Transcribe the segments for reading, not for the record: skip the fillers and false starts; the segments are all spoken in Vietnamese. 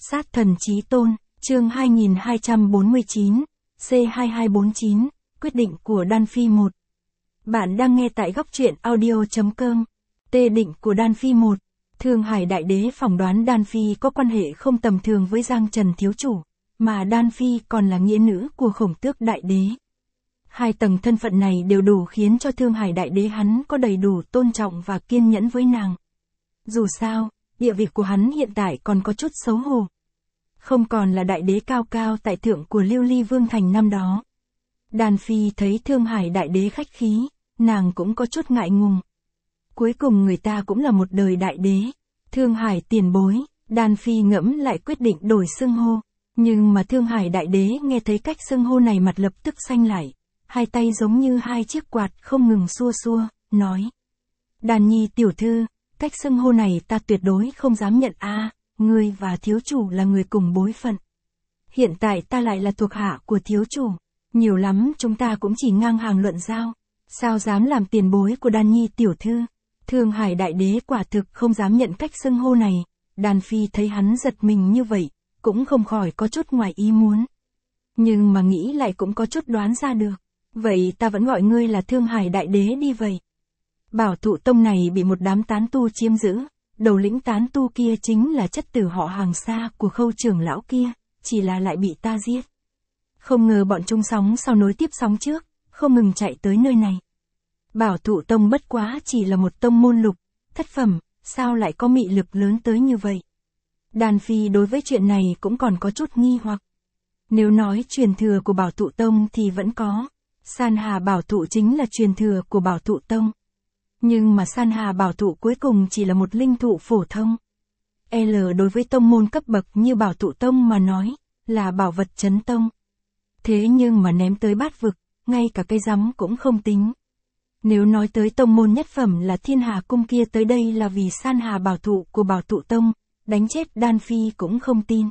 Sát thần chí tôn, chương 2249, C2249, quyết định của Đan Phi 1. Bạn đang nghe tại góc truyện audio.com. Tê định của Đan Phi 1. Thương Hải Đại Đế phỏng đoán Đan Phi có quan hệ không tầm thường với Giang Trần thiếu chủ, mà Đan Phi còn là nghĩa nữ của Khổng Tước Đại Đế. Hai tầng thân phận này đều đủ khiến cho Thương Hải Đại Đế hắn có đầy đủ tôn trọng và kiên nhẫn với nàng. Dù sao, địa vị của hắn hiện tại còn có chút xấu hổ. Không còn là đại đế cao cao tại thượng của Lưu Ly Vương Thành năm đó. Đan Phi thấy Thương Hải Đại Đế khách khí, nàng cũng có chút ngại ngùng. Cuối cùng người ta cũng là một đời đại đế. Thương Hải tiền bối, Đan Phi ngẫm lại quyết định đổi xưng hô. Nhưng mà Thương Hải Đại Đế nghe thấy cách xưng hô này mặt lập tức xanh lại. Hai tay giống như hai chiếc quạt không ngừng xua xua, nói. Đan Nhi tiểu thư, cách xưng hô này ta tuyệt đối không dám nhận ngươi và thiếu chủ là người cùng bối phận. Hiện tại ta lại là thuộc hạ của thiếu chủ, nhiều lắm chúng ta cũng chỉ ngang hàng luận giao, sao dám làm tiền bối của Đan Nhi tiểu thư. Thương Hải Đại Đế quả thực không dám nhận cách xưng hô này. Đan Phi thấy hắn giật mình như vậy, cũng không khỏi có chút ngoài ý muốn. Nhưng mà nghĩ lại cũng có chút đoán ra được. Vậy ta vẫn gọi ngươi là Thương Hải Đại Đế đi vậy. Bảo Thụ Tông này bị một đám tán tu chiếm giữ, đầu lĩnh tán tu kia chính là chất tử họ Hàng xa của Khâu trưởng lão kia, chỉ là lại bị ta giết. Không ngờ bọn chúng sóng sau nối tiếp sóng trước, không ngừng chạy tới nơi này. Bảo Thụ Tông bất quá chỉ là một tông môn lục, thất phẩm, sao lại có mị lực lớn tới như vậy? Đan Phi đối với chuyện này cũng còn có chút nghi hoặc. Nếu nói truyền thừa của Bảo Thụ Tông thì vẫn có. San Hà Bảo Thụ chính là truyền thừa của Bảo Thụ Tông. Nhưng mà San Hà Bảo Thụ cuối cùng chỉ là một linh thụ phổ thông. Đối với tông môn cấp bậc như Bảo Thụ Tông mà nói, là bảo vật chấn tông. Thế nhưng mà ném tới bát vực, ngay cả cây rắm cũng không tính. Nếu nói tới tông môn nhất phẩm là Thiên Hà Cung kia tới đây là vì San Hà Bảo Thụ của Bảo Thụ Tông, đánh chết Đan Phi cũng không tin.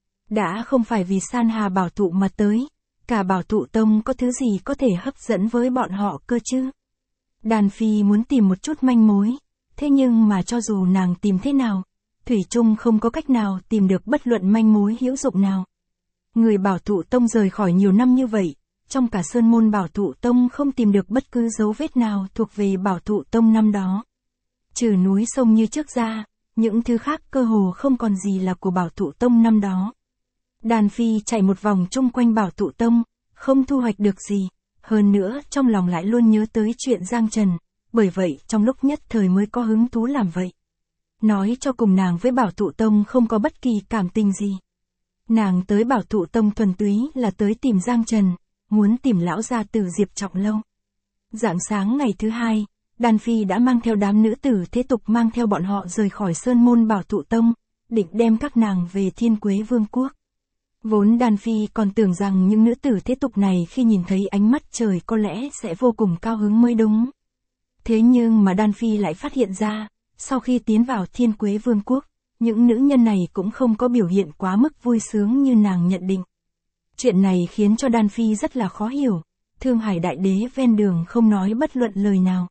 Đã không phải vì San Hà Bảo Thụ mà tới, cả Bảo Thụ Tông có thứ gì có thể hấp dẫn với bọn họ cơ chứ? Đan Phi muốn tìm một chút manh mối, thế nhưng mà cho dù nàng tìm thế nào, thủy chung không có cách nào tìm được bất luận manh mối hữu dụng nào. Người Bảo Thụ Tông rời khỏi nhiều năm như vậy, trong cả sơn môn Bảo Thụ Tông không tìm được bất cứ dấu vết nào thuộc về Bảo Thụ Tông năm đó. Trừ núi sông như trước ra, những thứ khác cơ hồ không còn gì là của Bảo Thụ Tông năm đó. Đan Phi chạy một vòng chung quanh Bảo Thụ Tông, không thu hoạch được gì. Hơn nữa trong lòng lại luôn nhớ tới chuyện Giang Trần, bởi vậy trong lúc nhất thời mới có hứng thú làm vậy. Nói cho cùng nàng với Bảo Thụ Tông không có bất kỳ cảm tình gì. Nàng tới Bảo Thụ Tông thuần túy là tới tìm Giang Trần, muốn tìm lão gia tử Diệp Trọng Lâu. Rạng sáng ngày thứ hai, Đan Phi đã mang theo đám nữ tử thế tục mang theo bọn họ rời khỏi sơn môn Bảo Thụ Tông, định đem các nàng về Thiên Quế Vương Quốc. Vốn Đan Phi còn tưởng rằng những nữ tử thế tục này khi nhìn thấy ánh mắt trời có lẽ sẽ vô cùng cao hứng mới đúng. Thế nhưng mà Đan Phi lại phát hiện ra, sau khi tiến vào Thiên Quế Vương Quốc, những nữ nhân này cũng không có biểu hiện quá mức vui sướng như nàng nhận định. Chuyện này khiến cho Đan Phi rất là khó hiểu, Thương Hải Đại Đế ven đường không nói bất luận lời nào.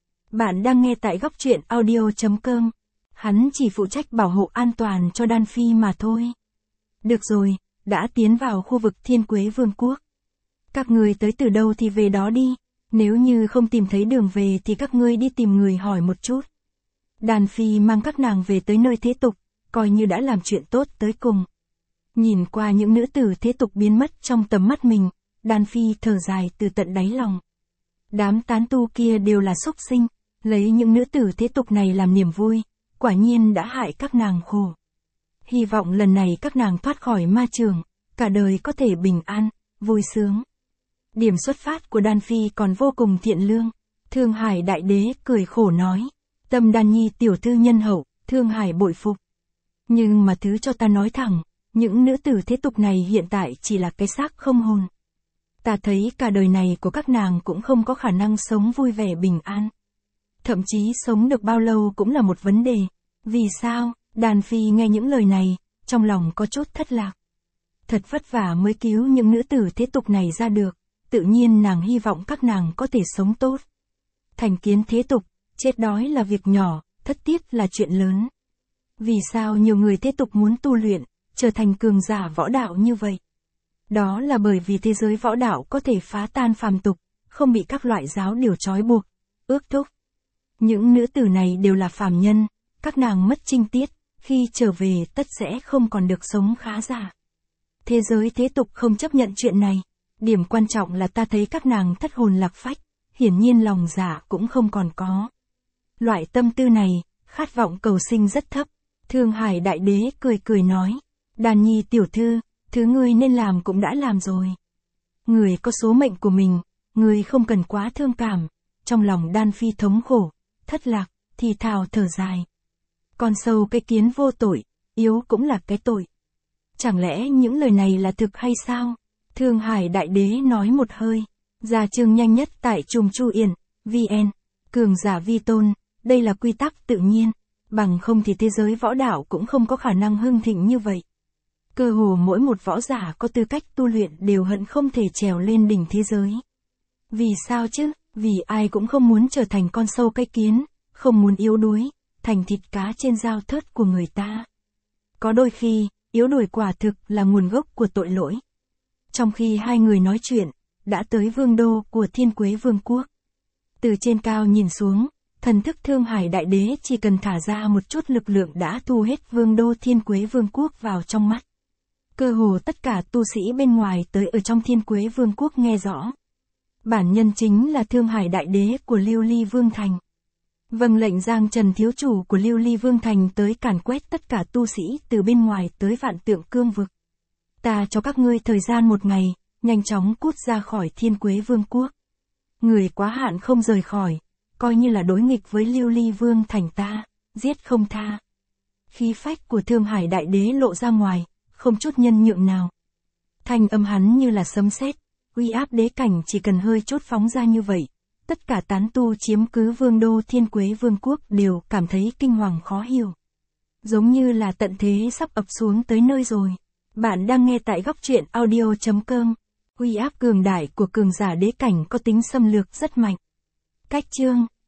Bạn đang nghe tại góc truyện audio.com, hắn chỉ phụ trách bảo hộ an toàn cho Đan Phi mà thôi. Được rồi. Đã tiến vào khu vực Thiên Quế Vương Quốc. Các ngươi tới từ đâu thì về đó đi, nếu như không tìm thấy đường về thì các ngươi đi tìm người hỏi một chút. Đan Phi mang các nàng về tới nơi thế tục, coi như đã làm chuyện tốt tới cùng. Nhìn qua những nữ tử thế tục biến mất trong tầm mắt mình, Đan Phi thở dài từ tận đáy lòng. Đám tán tu kia đều là súc sinh, lấy những nữ tử thế tục này làm niềm vui, quả nhiên đã hại các nàng khổ. Hy vọng lần này các nàng thoát khỏi ma trường, cả đời có thể bình an, vui sướng. Điểm xuất phát của Đan Phi còn vô cùng thiện lương. Thương Hải Đại Đế cười khổ nói. Tâm Đan Nhi tiểu thư nhân hậu, Thương Hải bội phục. Nhưng mà thứ cho ta nói thẳng, những nữ tử thế tục này hiện tại chỉ là cái xác không hồn. Ta thấy cả đời này của các nàng cũng không có khả năng sống vui vẻ bình an. Thậm chí sống được bao lâu cũng là một vấn đề. Vì sao? Đan Phi nghe những lời này, trong lòng có chút thất lạc. Thật vất vả mới cứu những nữ tử thế tục này ra được, tự nhiên nàng hy vọng các nàng có thể sống tốt. Thành kiến thế tục, chết đói là việc nhỏ, thất tiết là chuyện lớn. Vì sao nhiều người thế tục muốn tu luyện, trở thành cường giả võ đạo như vậy? Đó là bởi vì thế giới võ đạo có thể phá tan phàm tục, không bị các loại giáo điều trói buộc, ước thúc. Những nữ tử này đều là phàm nhân, các nàng mất trinh tiết, khi trở về tất sẽ không còn được sống khá giả. Thế giới thế tục không chấp nhận chuyện này, điểm quan trọng là ta thấy các nàng thất hồn lạc phách, hiển nhiên lòng dạ cũng không còn có. Loại tâm tư này, khát vọng cầu sinh rất thấp. Thương Hải Đại Đế cười cười nói, Đàn Nhi tiểu thư, thứ ngươi nên làm cũng đã làm rồi. Người có số mệnh của mình, người không cần quá thương cảm. Trong lòng Đan Phi thống khổ, thất lạc, thì thào thở dài. Con sâu cái kiến vô tội, yếu cũng là cái tội. Chẳng lẽ những lời này là thực hay sao? Thương Hải Đại Đế nói một hơi. Ra chương nhanh nhất tại Trùng Chu Yển, VN. Cường giả vi tôn, đây là quy tắc tự nhiên. Bằng không thì thế giới võ đạo cũng không có khả năng hưng thịnh như vậy. Cơ hồ mỗi một võ giả có tư cách tu luyện đều hận không thể trèo lên đỉnh thế giới. Vì sao chứ? Vì ai cũng không muốn trở thành con sâu cái kiến, không muốn yếu đuối, thành thịt cá trên dao thớt của người ta. Có đôi khi, yếu đuối quả thực là nguồn gốc của tội lỗi. Trong khi hai người nói chuyện, đã tới vương đô của Thiên Quế Vương quốc. Từ trên cao nhìn xuống, thần thức Thương Hải Đại Đế chỉ cần thả ra một chút lực lượng đã thu hết vương đô Thiên Quế Vương quốc vào trong mắt. Cơ hồ tất cả tu sĩ bên ngoài tới ở trong Thiên Quế Vương quốc nghe rõ. Bản nhân chính là Thương Hải Đại Đế của Lưu Ly Vương Thành. Vâng lệnh Giang Trần thiếu chủ của Lưu Ly Vương Thành tới càn quét tất cả tu sĩ từ bên ngoài tới Vạn Tượng Cương vực. Ta cho các ngươi thời gian 1 ngày, nhanh chóng cút ra khỏi Thiên Quế Vương quốc. Người quá hạn không rời khỏi, coi như là đối nghịch với Lưu Ly Vương Thành ta, giết không tha. Khí phách của Thương Hải Đại Đế lộ ra ngoài, không chút nhân nhượng nào. Thanh âm hắn như là sấm sét, uy áp đế cảnh chỉ cần hơi chút phóng ra như vậy. Tất cả tán tu chiếm cứ vương đô Thiên Quế Vương quốc đều cảm thấy kinh hoàng khó hiểu. Giống như là tận thế sắp ập xuống tới nơi rồi. Bạn đang nghe tại góc truyện audio.com. Uy áp cường đại của cường giả đế cảnh có tính xâm lược rất mạnh. Cách chương